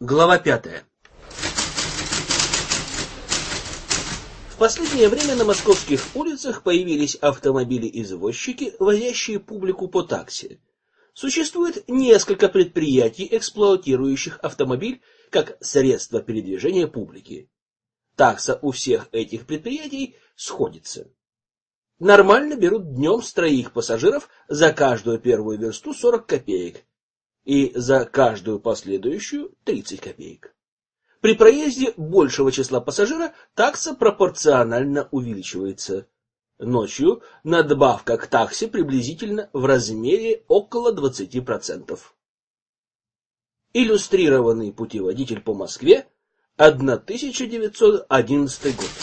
Глава 5. В последнее время на московских улицах появились автомобили-извозчики, возящие публику по такси. Существует несколько предприятий, эксплуатирующих автомобиль как средство передвижения публики. Такса у всех этих предприятий сходится. Нормально берут днем с 3 пассажиров за каждую первую версту 40 копеек и за каждую последующую 30 копеек. При проезде большего числа пассажира такса пропорционально увеличивается. Ночью надбавка к таксе приблизительно в размере около 20%. Иллюстрированный путеводитель по Москве, 1911 год.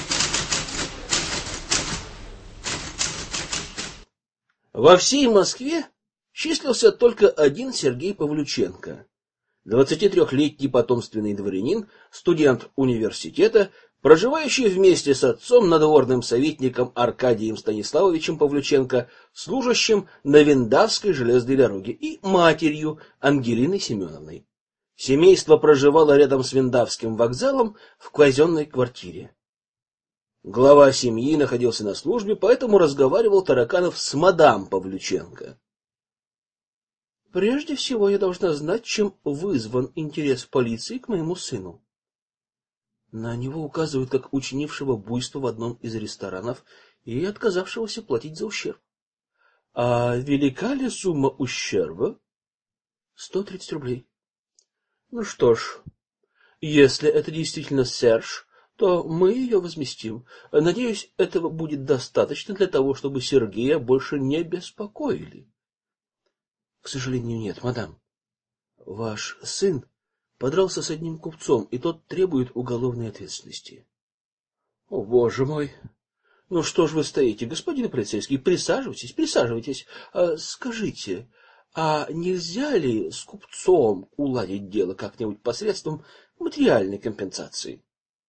Во всей Москве числился только один Сергей Павлюченко, 23-летний потомственный дворянин, студент университета, проживающий вместе с отцом, надворным советником Аркадием Станиславовичем Павлюченко, служащим на Виндавской железной дороге, и матерью Ангелиной Семеновной. Семейство проживало рядом с Виндавским вокзалом в казенной квартире. Глава семьи находился на службе, поэтому разговаривал Тараканов с мадам Павлюченко. Прежде всего я должна знать, чем вызван интерес полиции к моему сыну. На него указывают как учинившего буйство в одном из ресторанов и отказавшегося платить за ущерб. А велика ли сумма ущерба? 130 рублей. Ну что ж, если это действительно Серж, то мы ее возместим. Надеюсь, этого будет достаточно для того, чтобы Сергея больше не беспокоили. К сожалению, нет, мадам. Ваш сын подрался с одним купцом, и тот требует уголовной ответственности. О, боже мой! Ну что ж вы стоите, господин полицейский? Присаживайтесь, присаживайтесь. Скажите, а нельзя ли с купцом уладить дело как-нибудь посредством материальной компенсации?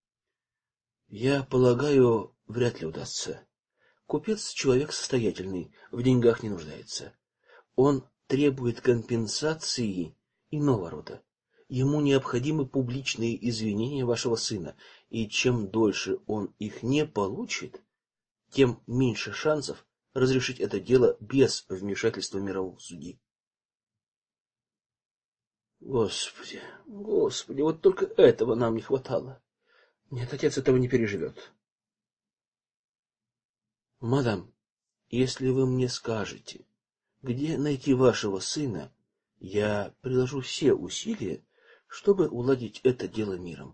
Я полагаю, вряд ли удастся. Купец человек состоятельный, в деньгах не нуждается. Он требует компенсации иного рода. Ему необходимы публичные извинения вашего сына, и чем дольше он их не получит, тем меньше шансов разрешить это дело без вмешательства мирового судьи. Господи, Господи, вот только этого нам не хватало. Нет, отец этого не переживет. Мадам, если вы мне скажете, где найти вашего сына, я приложу все усилия, чтобы уладить это дело миром.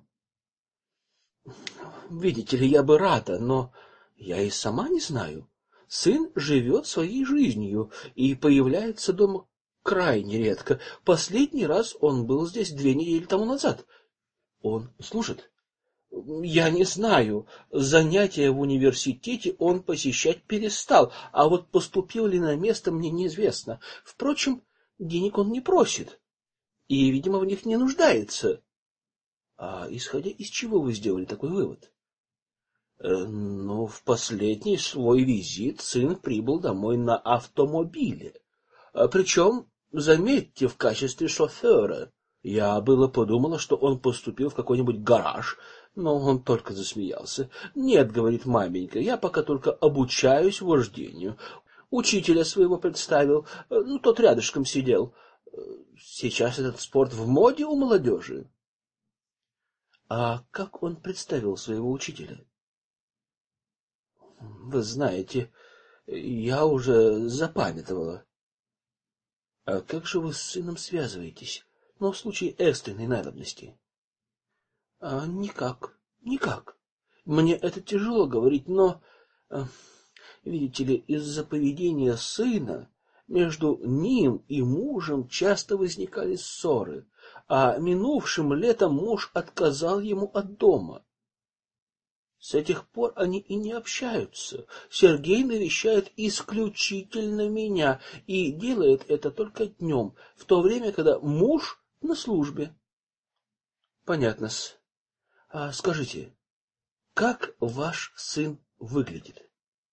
Видите ли, я бы рада, но я и сама не знаю. Сын живет своей жизнью и появляется дома крайне редко. Последний раз он был здесь 2 недели тому назад. Он служит? Я не знаю. Занятия в университете он посещать перестал, а вот поступил ли на место, мне неизвестно. Впрочем, денег он не просит и, видимо, в них не нуждается. А исходя из чего вы сделали такой вывод? Ну, в последний свой визит сын прибыл домой на автомобиле. Причем, заметьте, в качестве шофера. Я было подумала, что он поступил в какой-нибудь гараж, но он только засмеялся. Нет, говорит маменька, я пока только обучаюсь вождению. Учителя своего представил, ну, тот рядышком сидел. Сейчас этот спорт в моде у молодежи. А как он представил своего учителя? Вы знаете, я уже запамятовала. А как же вы с сыном связываетесь? Ну, в случае экстренной надобности. Никак, никак. Мне это тяжело говорить, но, видите ли, из-за поведения сына между ним и мужем часто возникали ссоры, а минувшим летом муж отказал ему от дома. С этих пор они и не общаются. Сергей навещает исключительно меня и делает это только днем, в то время, когда муж на службе. Понятно-с. А скажите, как ваш сын выглядит?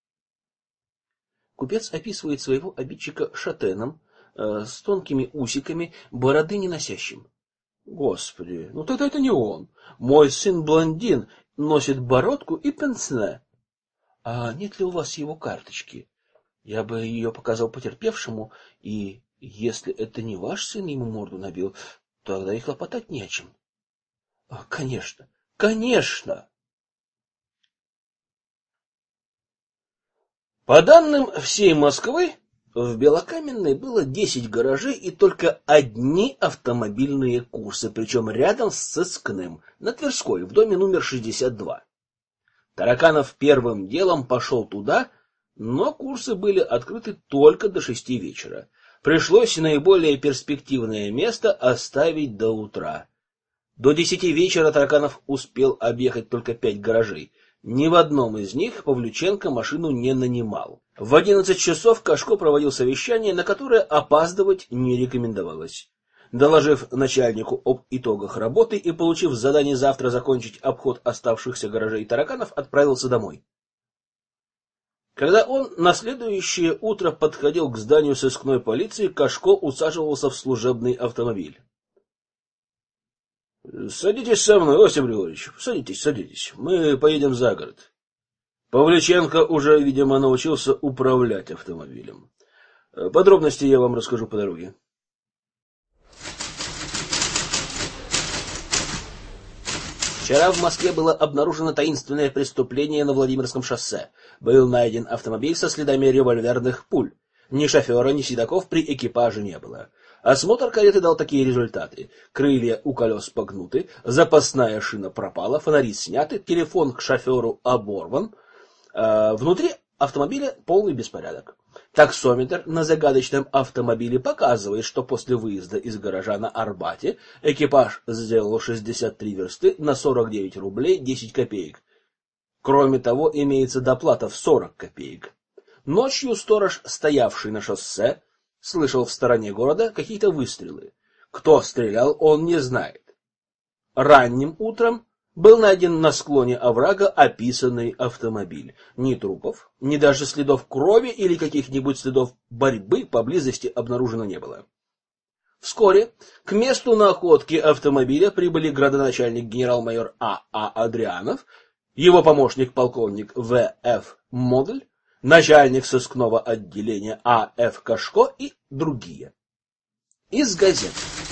Купец описывает своего обидчика шатеном, с тонкими усиками, бороды не носящим. Господи, ну тогда это не он. Мой сын блондин, носит бородку и пенсне. А нет ли у вас его карточки? Я бы ее показал потерпевшему, и если это не ваш сын ему морду набил, тогда и хлопотать не о чем. Конечно, конечно. По данным всей Москвы, в Белокаменной было 10 гаражей и только одни автомобильные курсы, причем рядом с сыскным, на Тверской, в доме номер 62. Тараканов первым делом пошел туда, но курсы были открыты только до 6 вечера. Пришлось наиболее перспективное место оставить до утра. До 10 вечера Тараканов успел объехать только 5 гаражей. Ни в одном из них Павлюченко машину не нанимал. В 11 часов Кашко проводил совещание, на которое опаздывать не рекомендовалось. Доложив начальнику об итогах работы и получив задание завтра закончить обход оставшихся гаражей, Тараканов отправился домой. Когда он на следующее утро подходил к зданию сыскной полиции, Кашко усаживался в служебный автомобиль. — Садитесь со мной, Осип Григорьевич, садитесь. Мы поедем за город. Павлюченко уже, видимо, научился управлять автомобилем. Подробности я вам расскажу по дороге. Вчера в Москве было обнаружено таинственное преступление на Владимирском шоссе. Был найден автомобиль со следами револьверных пуль. Ни шофера, ни седаков при экипаже не было. Осмотр кареты дал такие результаты. Крылья у колес погнуты, запасная шина пропала, фонари сняты, телефон к шоферу оборван. Внутри автомобиля полный беспорядок. Таксометр на загадочном автомобиле показывает, что после выезда из гаража на Арбате экипаж сделал 63 версты на 49 рублей 10 копеек. Кроме того, имеется доплата в 40 копеек. Ночью сторож, стоявший на шоссе, слышал в стороне города какие-то выстрелы. Кто стрелял, он не знает. Ранним утром был найден на склоне оврага описанный автомобиль. Ни трупов, ни даже следов крови или каких-нибудь следов борьбы поблизости обнаружено не было. Вскоре к месту находки автомобиля прибыли градоначальник генерал-майор А.А. Адрианов, его помощник полковник В.Ф. Модель, начальник сыскного отделения А.Ф. Кашко и другие. Из газет.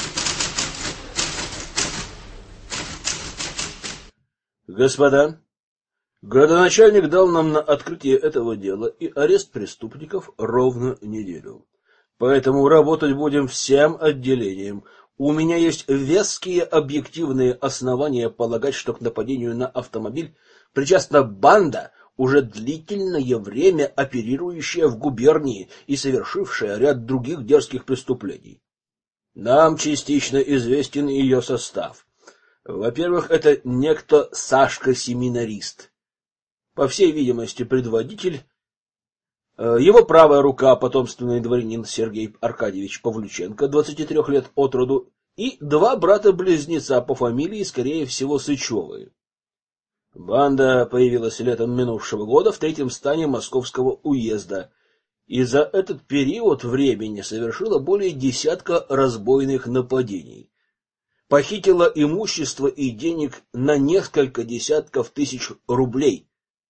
Господа, градоначальник дал нам на открытие этого дела и арест преступников ровно неделю. Поэтому работать будем всем отделением. У меня есть веские объективные основания полагать, что к нападению на автомобиль причастна банда, уже длительное время оперирующая в губернии и совершившая ряд других дерзких преступлений. Нам частично известен ее состав. Во-первых, это некто Сашка-семинарист. По всей видимости, предводитель. Его правая рука, потомственный дворянин Сергей Аркадьевич Павлюченко, 23 лет от роду, и 2 брата-близнеца по фамилии, скорее всего, Сычевы. Банда появилась летом минувшего года в 3-м стане Московского уезда, и за этот период времени совершила более 10 разбойных нападений. Похитила имущество и денег на несколько десятков тысяч рублей.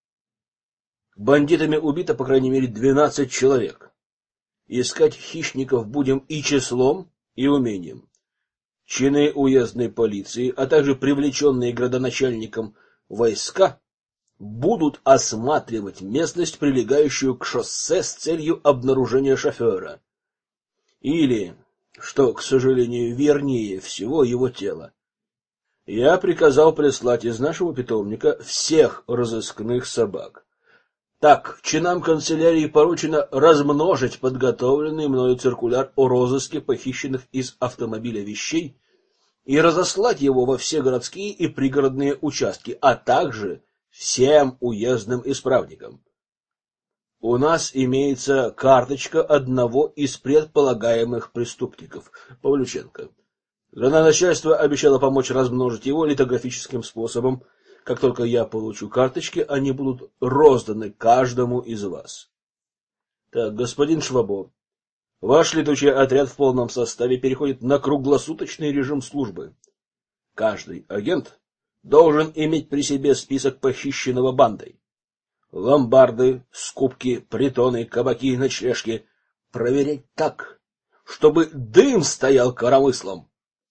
Бандитами убито, по крайней мере, 12 человек. Искать хищников будем и числом, и умением. Чины уездной полиции, а также привлеченные градоначальником войска будут осматривать местность, прилегающую к шоссе, с целью обнаружения шофера. Или, что, к сожалению, вернее всего, его тело. Я приказал прислать из нашего питомника всех разыскных собак. Так, чинам канцелярии поручено размножить подготовленный мною циркуляр о розыске похищенных из автомобиля вещей и разослать его во все городские и пригородные участки, а также всем уездным исправникам. У нас имеется карточка одного из предполагаемых преступников, Павлюченко. Градоначальство обещало помочь размножить его литографическим способом. Как только я получу карточки, они будут розданы каждому из вас. Так, господин Швабо, ваш летучий отряд в полном составе переходит на круглосуточный режим службы. Каждый агент должен иметь при себе список похищенного бандой. Ломбарды, скупки, притоны, кабаки, ночлежки проверять так, чтобы дым стоял коромыслом.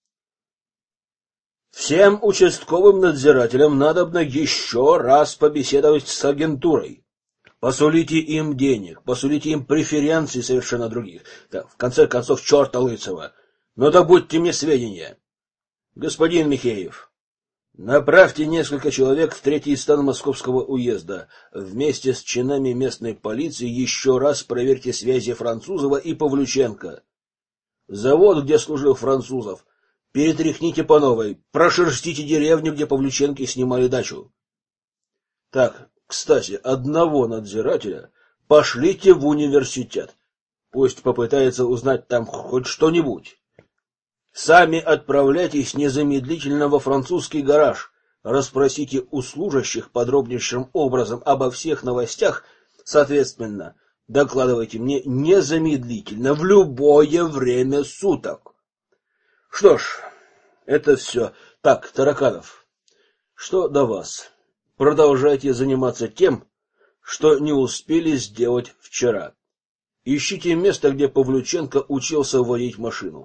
Всем участковым надзирателям надобно еще раз побеседовать с агентурой. Посулите им денег, посулите им преференций совершенно других. Да, в конце концов, черта лысого. Но добудьте мне сведения. Господин Михеев, направьте несколько человек в 3-й стан Московского уезда. Вместе с чинами местной полиции еще раз проверьте связи Французова и Павлюченко. Завод, где служил Французов, перетряхните по новой, прошерстите деревню, где Павлюченки снимали дачу. Так, кстати, одного надзирателя пошлите в университет. Пусть попытается узнать там хоть что-нибудь. Сами отправляйтесь незамедлительно во французский гараж. Расспросите у служащих подробнейшим образом обо всех новостях, соответственно, докладывайте мне незамедлительно в любое время суток. Что ж, это все. Так, Тараканов, что до вас? Продолжайте заниматься тем, что не успели сделать вчера. Ищите место, где Павлюченко учился водить машину.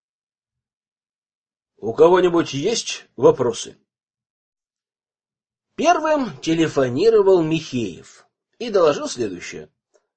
У кого-нибудь есть вопросы? Первым телефонировал Михеев и доложил следующее.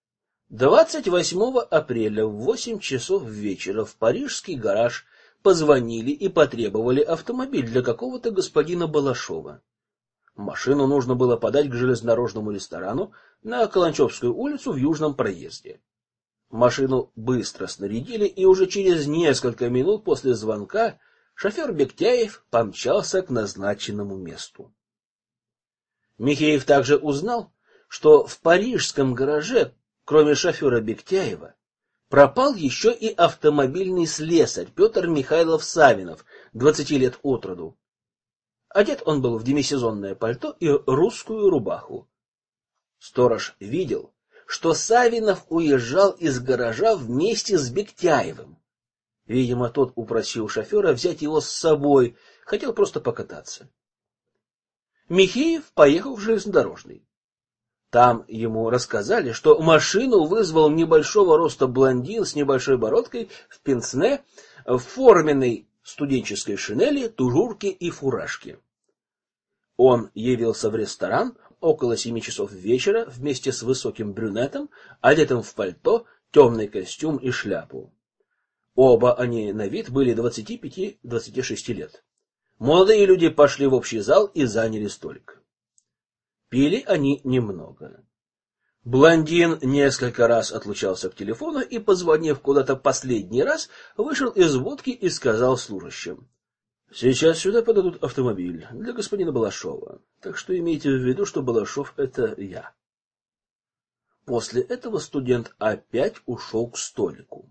28 апреля в 8 часов вечера в парижский гараж позвонили и потребовали автомобиль для какого-то господина Балашова. Машину нужно было подать к железнодорожному ресторану на Каланчевскую улицу в Южном проезде. Машину быстро снарядили, и уже через несколько минут после звонка шофер Бектяев помчался к назначенному месту. Михеев также узнал, что в парижском гараже, кроме шофера Бектяева, пропал еще и автомобильный слесарь Петр Михайлов Савинов, 20 лет от роду. Одет он был в демисезонное пальто и русскую рубаху. Сторож видел, что Савинов уезжал из гаража вместе с Бектяевым. Видимо, тот упросил шофера взять его с собой, хотел просто покататься. Михеев поехал в железнодорожный. Там ему рассказали, что машину вызвал небольшого роста блондин с небольшой бородкой в пенсне, в форменной студенческой шинели, тужурке и фуражке. Он явился в ресторан около 7 часов вечера вместе с высоким брюнетом, одетым в пальто, темный костюм и шляпу. Оба они на вид были 25-26 лет. Молодые люди пошли в общий зал и заняли столик. Пили они немного. Блондин несколько раз отлучался к телефону и, позвонив куда-то последний раз, вышел из водки и сказал служащим: «Сейчас сюда подадут автомобиль для господина Балашова, так что имейте в виду, что Балашов — это я». После этого студент опять ушел к столику.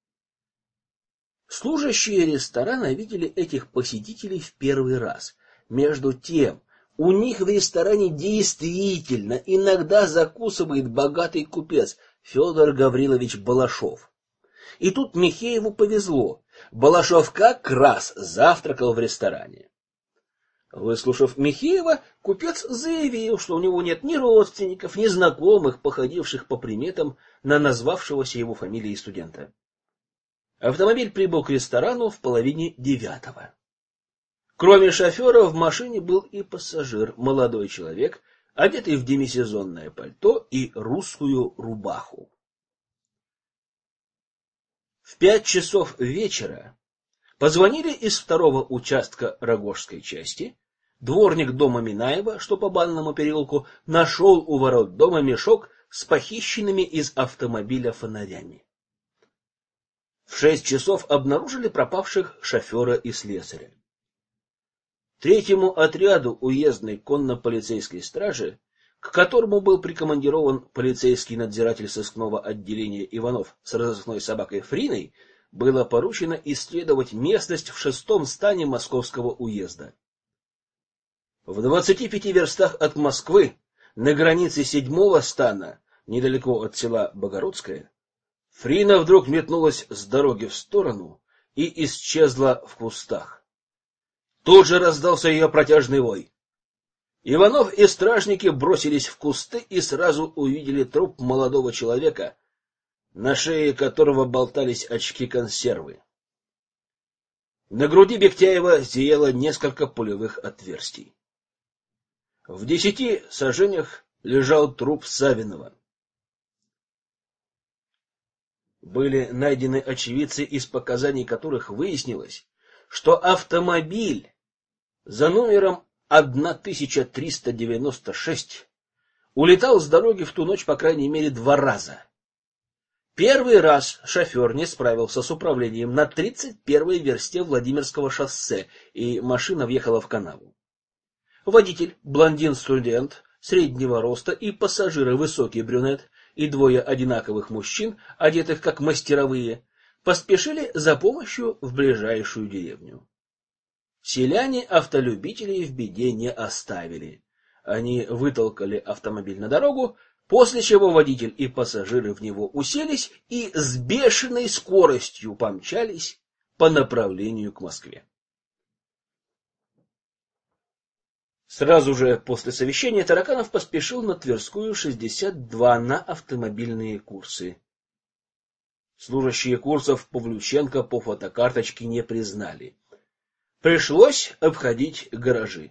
Служащие ресторана видели этих посетителей в первый раз. Между тем, у них в ресторане действительно иногда закусывает богатый купец Федор Гаврилович Балашов. И тут Михееву повезло. Балашов как раз завтракал в ресторане. Выслушав Михеева, купец заявил, что у него нет ни родственников, ни знакомых, походивших по приметам на назвавшегося его фамилией студента. Автомобиль прибыл к ресторану в 8:30. Кроме шофера в машине был и пассажир, молодой человек, одетый в демисезонное пальто и русскую рубаху. В 5 часов вечера позвонили из 2-го участка Рогожской части. Дворник дома Минаева, что по Банному переулку, нашел у ворот дома мешок с похищенными из автомобиля фонарями. В 6 часов обнаружили пропавших шофера и слесаря. 3-му отряду уездной конно-полицейской стражи, к которому был прикомандирован полицейский надзиратель сыскного отделения Иванов с разыскной собакой Фриной, было поручено исследовать местность в 6-м стане Московского уезда. В 25 верстах от Москвы, на границе 7-го стана, недалеко от села Богородское, Фрина вдруг метнулась с дороги в сторону и исчезла в кустах. Тут же раздался ее протяжный вой. Иванов и стражники бросились в кусты и сразу увидели труп молодого человека, на шее которого болтались очки-консервы. На груди Бектяева зияло несколько пулевых отверстий. В 10 саженях лежал труп Савинова. Были найдены очевидцы, из показаний которых выяснилось, что автомобиль за номером 1396 улетал с дороги в ту ночь по крайней мере 2 раза. Первый раз шофер не справился с управлением на 31-й версте Владимирского шоссе, и машина въехала в канаву. Водитель, блондин-студент, среднего роста, и пассажиры, высокий брюнет, и 2 одинаковых мужчин, одетых как мастеровые, поспешили за помощью в ближайшую деревню. Селяне автолюбителей в беде не оставили. Они вытолкали автомобиль на дорогу, после чего водитель и пассажиры в него уселись и с бешеной скоростью помчались по направлению к Москве. Сразу же после совещания Тараканов поспешил на Тверскую, 62, на автомобильные курсы. Служащие курсов Павлюченко по фотокарточке не признали. Пришлось обходить гаражи.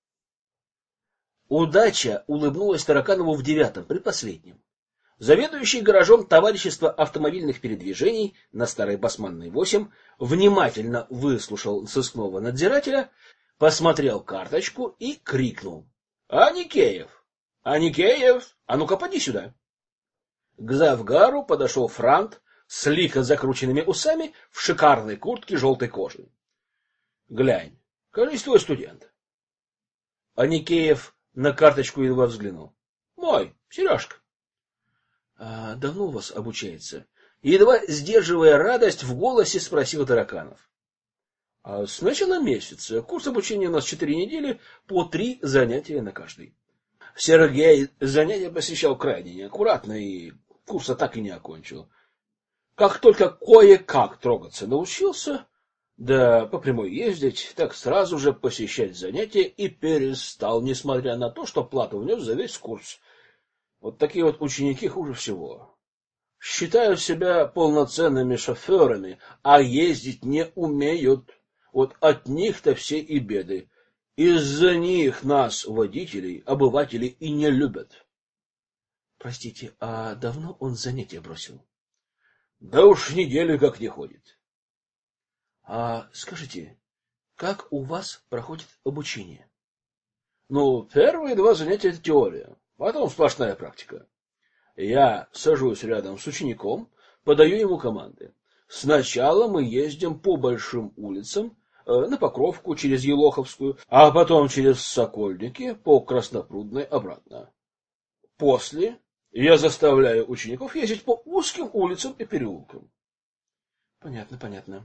Удача улыбнулась Тараканову в 9-м, предпоследнем. Заведующий гаражом товарищества автомобильных передвижений на Старой Басманной 8 внимательно выслушал сыскного надзирателя, посмотрел карточку и крикнул: «Аникеев! Аникеев! А ну-ка, поди сюда!» К завгару подошел франт с лихо закрученными усами в шикарной куртке желтой кожи. «Глянь, кажись, твой студент». Аникеев на карточку едва взглянул. «Мой, Сережка». «А давно у вас обучается?» Едва сдерживая радость в голосе, спросил Тараканов. С начала месяца. Курс обучения у нас 4 недели, по 3 занятия на каждый. Сергей занятия посещал крайне неаккуратно и курса так и не окончил. Как только кое-как трогаться научился, да по прямой ездить, так сразу же посещать занятия и перестал, несмотря на то, что плату внес за весь курс. Вот такие вот ученики хуже всего. Считают себя полноценными шоферами, а ездить не умеют. Вот от них-то все и беды. Из-за них нас, водителей, обыватели, и не любят. Простите, а давно он занятия бросил? Да уж неделю как не ходит. Скажите, как у вас проходит обучение? Первые 2 занятия — это теория, потом сплошная практика. Я сажусь рядом с учеником, подаю ему команды. Сначала мы ездим по большим улицам, на Покровку через Елоховскую, а потом через Сокольники по Краснопрудной обратно. После я заставляю учеников ездить по узким улицам и переулкам. Понятно, понятно.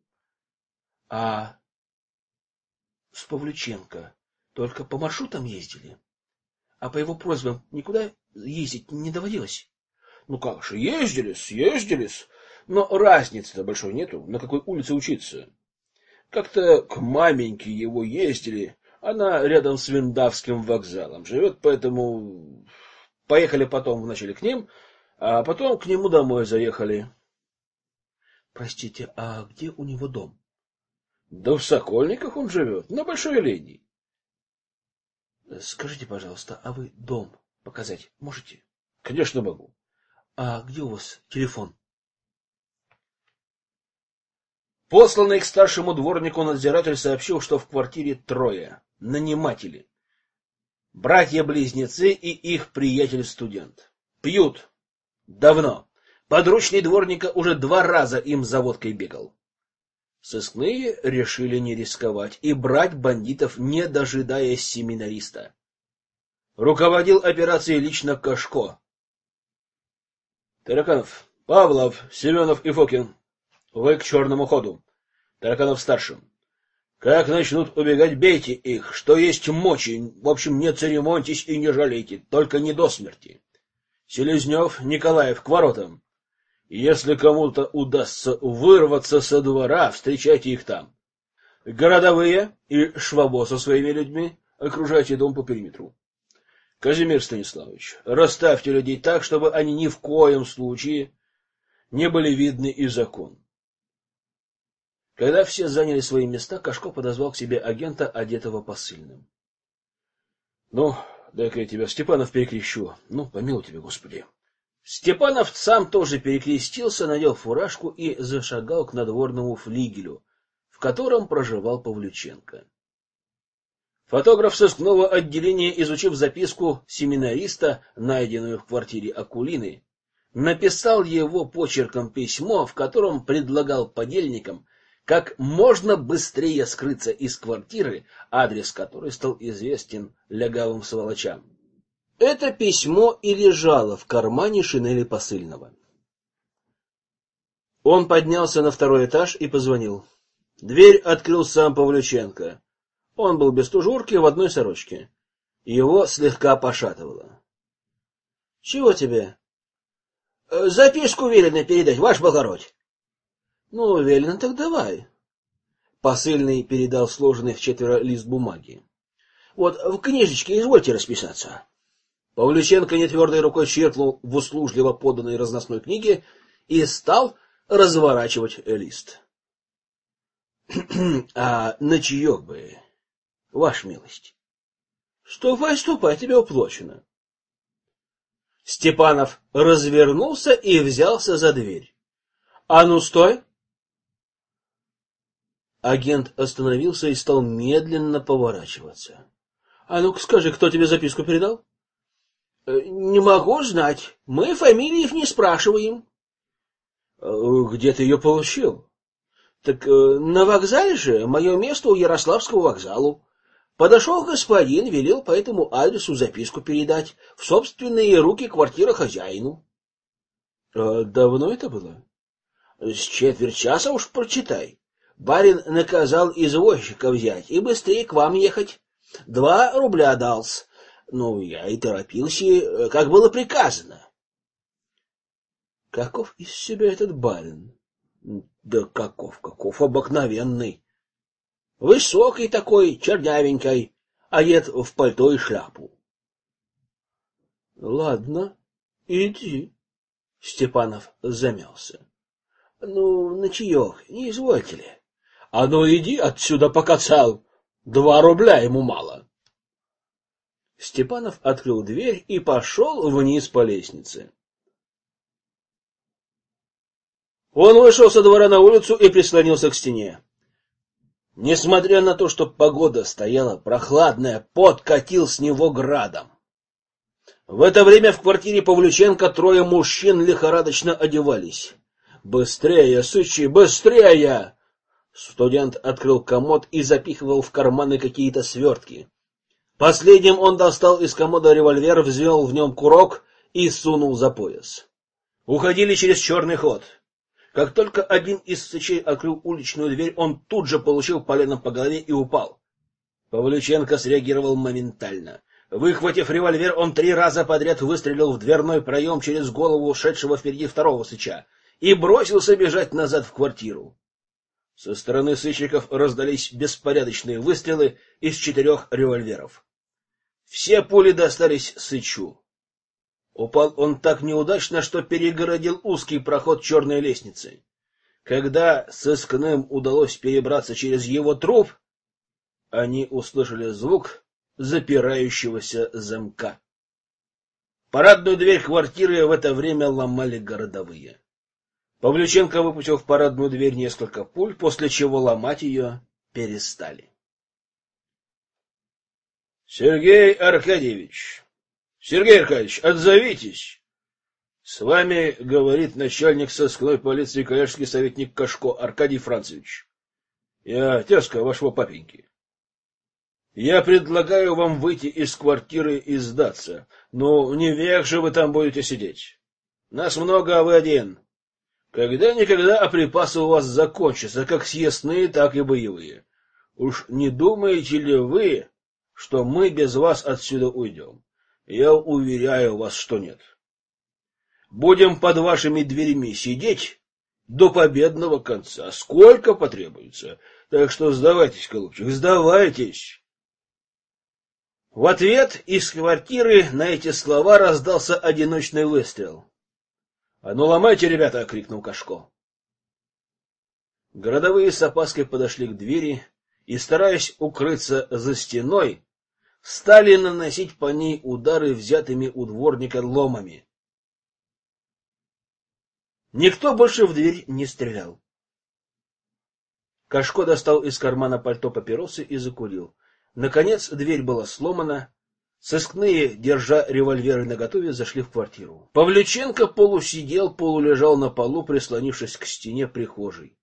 А с Павлюченко только по маршрутам ездили? А по его просьбам никуда ездить не доводилось? Как же, ездились. Но разницы-то большой нету, на какой улице учиться. Как-то к маменьке его ездили, она рядом с Виндавским вокзалом живет, поэтому поехали потом вначале к ним, а потом к нему домой заехали. Простите, а где у него дом? Да в Сокольниках он живет, на большой линии. Скажите, пожалуйста, а вы дом показать можете? Конечно, могу. А где у вас телефон? Посланный к старшему дворнику надзиратель сообщил, что в квартире 3 наниматели. Братья-близнецы и их приятель-студент. Пьют. Давно. Подручный дворника уже 2 раза им за водкой бегал. Сыскные решили не рисковать и брать бандитов, не дожидаясь семинариста. Руководил операцией лично Кашко. Тараканов, Павлов, Семенов и Фокин. Вы к черному ходу. Тараканов-старшим. Как начнут убегать, бейте их, что есть мочи. В общем, не церемоньтесь и не жалейте, только не до смерти. Селезнев, Николаев, к воротам. Если кому-то удастся вырваться со двора, встречайте их там. Городовые и Швабо со своими людьми окружайте дом по периметру. Казимир Станиславович, расставьте людей так, чтобы они ни в коем случае не были видны из окон. Когда все заняли свои места, Кашко подозвал к себе агента, одетого посыльным. — Ну, дай-ка я тебя, Степанов, перекрещу. Ну, помилуй тебя, Господи. Степанов сам тоже перекрестился, надел фуражку и зашагал к надворному флигелю, в котором проживал Павлюченко. Фотограф сыскного отделения, изучив записку семинариста, найденную в квартире Акулины, написал его почерком письмо, в котором предлагал подельникам как можно быстрее скрыться из квартиры, адрес которой стал известен лягавым сволочам. Это письмо и лежало в кармане шинели посыльного. Он поднялся на второй этаж и позвонил. Дверь открыл сам Павлюченко. Он был без тужурки, в одной сорочке. Его слегка пошатывало. — Чего тебе? — Записку велено передать, ваше благородие. — Ну, велено, так давай. Посыльный передал сложенный в четверо лист бумаги. — Вот в книжечке извольте расписаться. Павлюченко нетвердой рукой черкнул в услужливо поданной разносной книге и стал разворачивать лист. — А на чаек бы, ваша милость. — Ступай, ступай, тебе уплочено. Степанов развернулся и взялся за дверь. — А ну, стой! Агент остановился и стал медленно поворачиваться. — А ну-ка скажи, кто тебе записку передал? — Не могу знать. Мы фамилии их не спрашиваем. — Где ты ее получил? — Так на вокзале же. Мое место у Ярославского вокзалу. Подошел господин, велел по этому адресу записку передать в собственные руки квартира хозяину. — Давно это было? — С четверть часа уж прочитай. Барин наказал извозчика взять и быстрее к вам ехать. 2 рубля дался. Ну, я и торопился, как было приказано. Каков из себя этот барин? Да каков обыкновенный. Высокий такой, чернявенький, одет в пальто и шляпу. Ладно, иди. Степанов замялся. Ну, на чаек, не извольте ли? А ну иди отсюда, покацал. 2 рубля ему мало. Степанов открыл дверь и пошел вниз по лестнице. Он вышел со двора на улицу и прислонился к стене. Несмотря на то, что погода стояла прохладная, пот катил с него градом. В это время в квартире Павлюченко 3 мужчин лихорадочно одевались. «Быстрее, сычи, быстрее!» Студент открыл комод и запихивал в карманы какие-то свертки. Последним он достал из комода револьвер, взвел в нем курок и сунул за пояс. Уходили через черный ход. Как только один из сычей открыл уличную дверь, он тут же получил поленом по голове и упал. Павлюченко среагировал моментально. Выхватив револьвер, он 3 раза подряд выстрелил в дверной проем через голову шедшего впереди второго сыча и бросился бежать назад в квартиру. Со стороны сыщиков раздались беспорядочные выстрелы из 4 револьверов. Все пули достались сычу. Упал он так неудачно, что перегородил узкий проход черной лестницы. Когда сыскным удалось перебраться через его труп, они услышали звук запирающегося замка. Парадную дверь квартиры в это время ломали городовые. Павлюченко выпустил в парадную дверь несколько пуль, после чего ломать ее перестали. — Сергей Аркадьевич! Сергей Аркадьевич, отзовитесь! С вами говорит начальник сыскной полиции, коллежский советник Кашко Аркадий Францевич. Я тезка вашего папеньки. Я предлагаю вам выйти из квартиры и сдаться. Ну, не век же вы там будете сидеть. Нас много, а вы один. Когда-никогда, а припасы у вас закончатся, как съестные, так и боевые. Уж не думаете ли вы, что мы без вас отсюда уйдем? Я уверяю вас, что нет. Будем под вашими дверями сидеть до победного конца, сколько потребуется. Так что сдавайтесь, голубчик, сдавайтесь. В ответ из квартиры на эти слова раздался одиночный выстрел. — А ну ломайте, ребята! — крикнул Кашко. Городовые с опаской подошли к двери и, стараясь укрыться за стеной, стали наносить по ней удары взятыми у дворника ломами. Никто больше в дверь не стрелял. Кашко достал из кармана пальто папиросы и закурил. Наконец дверь была сломана. Сыскные, держа револьверы наготове, зашли в квартиру. Павлюченко полусидел, полулежал на полу, прислонившись к стене прихожей.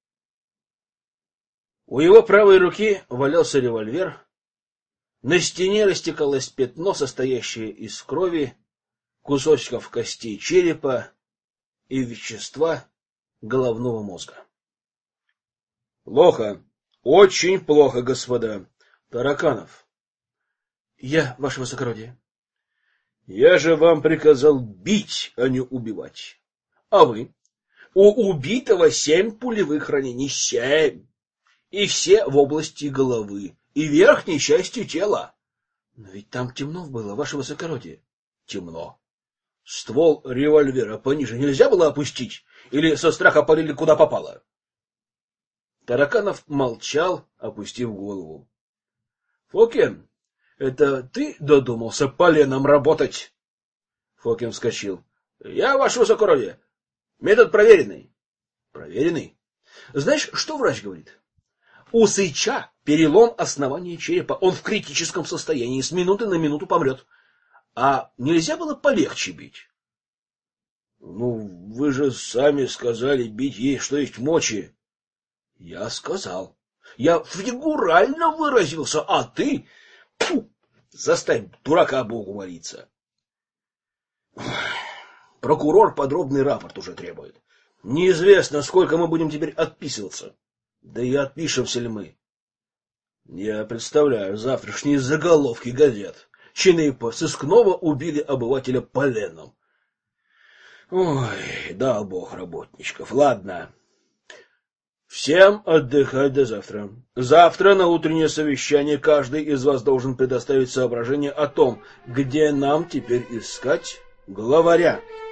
У его правой руки валялся револьвер. На стене растекалось пятно, состоящее из крови, кусочков костей черепа и вещества головного мозга. Плохо, очень плохо, господа. Тараканов. Я, ваше высокородие. Я же вам приказал бить, а не убивать. А вы? У убитого 7 пулевых ранений, 7. И все в области головы и верхней части тела. Но ведь там темно было, ваше высокородие. Темно. Ствол револьвера пониже нельзя было опустить? Или со страха полили куда попало? Тараканов молчал, опустив голову. Фокин, это ты додумался поленом работать? Фокин вскочил. Я, ваше высокородие. Метод проверенный. Проверенный? Знаешь, что врач говорит? У Сыча перелом основания черепа. Он в критическом состоянии, с минуты на минуту помрет. А нельзя было полегче бить? Ну, вы же сами сказали бить ей, что есть мочи. Я сказал. Я фигурально выразился, а ты... Фу, заставь дурака Богу молиться. Прокурор подробный рапорт уже требует. Неизвестно, сколько мы будем теперь отписываться. Да и отпишемся ли мы. Я представляю завтрашние заголовки газет. Чины сыскного убили обывателя поленом. Ой, дал Бог работничков. Ладно. Всем отдыхать до завтра. Завтра на утреннее совещание каждый из вас должен предоставить соображение о том, где нам теперь искать главаря.